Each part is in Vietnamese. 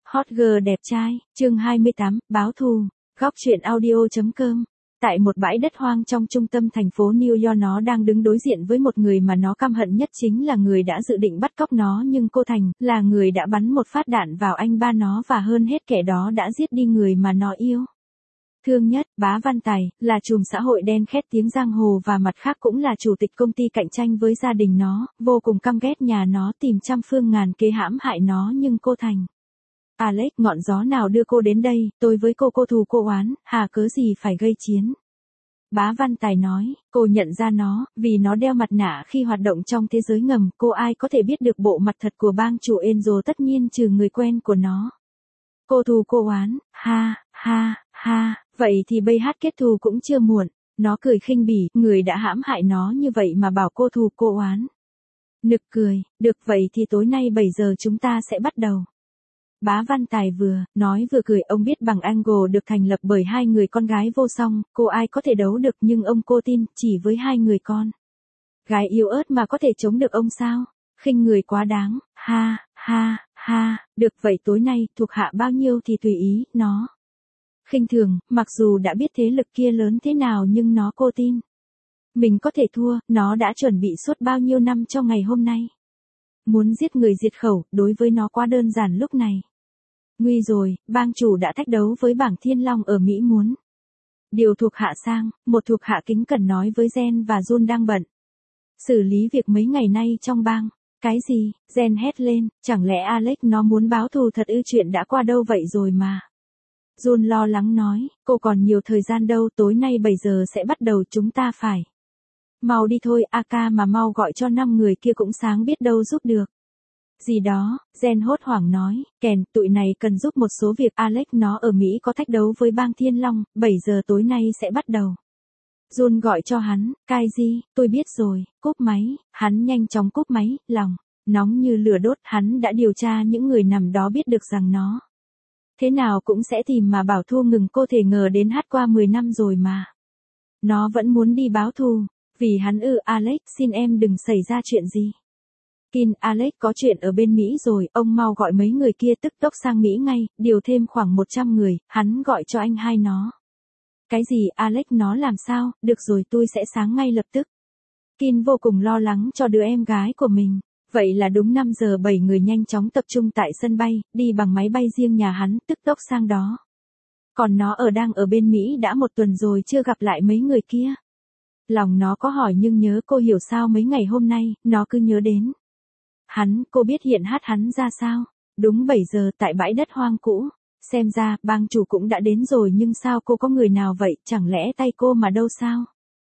Hot girl đẹp trai, chương 28, báo thù, góc truyện audio.com. Tại một bãi đất hoang trong trung tâm thành phố New York, nó đang đứng đối diện với một người mà nó căm hận nhất, chính là người đã dự định bắt cóc nó, nhưng cô Thành là người đã bắn một phát đạn vào anh ba nó, và hơn hết kẻ đó đã giết đi người mà nó yêu thương nhất. Bá Văn Tài là trùm xã hội đen khét tiếng giang hồ, và mặt khác cũng là chủ tịch công ty cạnh tranh với gia đình nó, vô cùng căm ghét nhà nó, tìm trăm phương ngàn kế hãm hại nó. Nhưng cô Thành, Alex, ngọn gió nào đưa cô đến đây? Tôi với cô thù cô oán, hà cớ gì phải gây chiến? Bá Văn Tài nói, cô nhận ra nó, vì nó đeo mặt nạ khi hoạt động trong thế giới ngầm. Cô ai có thể biết được bộ mặt thật của bang chủ Angel? Tất nhiên trừ người quen của nó. Cô thù cô oán, ha, ha, ha, vậy thì bây hát kết thù cũng chưa muộn. Nó cười khinh bỉ, người đã hãm hại nó như vậy mà bảo cô thù cô oán. Nực cười, được vậy thì tối nay 7 giờ chúng ta sẽ bắt đầu. Bá Văn Tài vừa nói vừa cười. Ông biết bằng Angle được thành lập bởi hai người con gái vô song, cô ai có thể đấu được, nhưng ông cô tin chỉ với hai người con gái yếu ớt mà có thể chống được ông sao? Khinh người quá đáng, ha, ha, ha, được vậy tối nay thuộc hạ bao nhiêu thì tùy ý. Nó khinh thường, mặc dù đã biết thế lực kia lớn thế nào, nhưng nó cô tin mình có thể thua. Nó đã chuẩn bị suốt bao nhiêu năm cho ngày hôm nay. Muốn giết người diệt khẩu, đối với nó quá đơn giản lúc này. Nguy rồi, bang chủ đã thách đấu với bảng Thiên Long ở Mỹ, muốn điều thuộc hạ sang. Một thuộc hạ kính cẩn nói với Jen, và Jun đang bận xử lý việc mấy ngày nay trong bang. Cái gì? Jen hét lên, chẳng lẽ Alex nó muốn báo thù thật ư? Chuyện đã qua đâu vậy rồi mà. Jun lo lắng nói, cô còn nhiều thời gian đâu, tối nay 7 giờ sẽ bắt đầu, chúng ta phải mau đi thôi. Aka mà mau gọi cho 5 người kia cũng sáng, biết đâu giúp được gì đó. Jen hốt hoảng nói, Kèn, tụi này cần giúp một số việc. Alex nó ở Mỹ có thách đấu với bang Thiên Long, 7 giờ tối nay sẽ bắt đầu. Jun gọi cho hắn, Kaiji, tôi biết rồi, cúp máy. Hắn nhanh chóng cúp máy, lòng nóng như lửa đốt. Hắn đã điều tra những người nằm đó, biết được rằng nó thế nào cũng sẽ tìm mà bảo thua ngừng. Cô thể ngờ đến hát qua 10 năm rồi mà nó vẫn muốn đi báo thù. Vì hắn ư? Alex, xin em đừng xảy ra chuyện gì. Kin, Alex có chuyện ở bên Mỹ rồi, ông mau gọi mấy người kia tức tốc sang Mỹ ngay, điều thêm khoảng 100 người. Hắn gọi cho anh hai nó. Cái gì? Alex nó làm sao? Được rồi, tôi sẽ sáng ngay lập tức. Kin vô cùng lo lắng cho đứa em gái của mình. Vậy là đúng 5 giờ 7 người nhanh chóng tập trung tại sân bay, đi bằng máy bay riêng nhà hắn, tức tốc sang đó. Còn nó đang ở bên Mỹ đã 1 tuần rồi, chưa gặp lại mấy người kia. Lòng nó có hỏi nhưng nhớ. Cô hiểu sao mấy ngày hôm nay, nó cứ nhớ đến hắn. Cô biết hiện hát hắn ra sao. Đúng 7 giờ tại bãi đất hoang cũ. Xem ra, bang chủ cũng đã đến rồi, nhưng sao cô có người nào vậy? Chẳng lẽ tay cô mà đâu sao?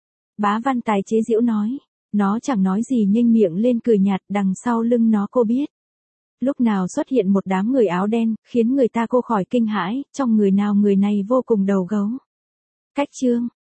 Bá Văn Tài chế giễu nói. Nó chẳng nói gì, nhếch miệng lên cười nhạt. Đằng sau lưng nó cô biết lúc nào xuất hiện một đám người áo đen, khiến người ta cô khỏi kinh hãi. Trong người nào người này vô cùng đầu gấu. Cách chương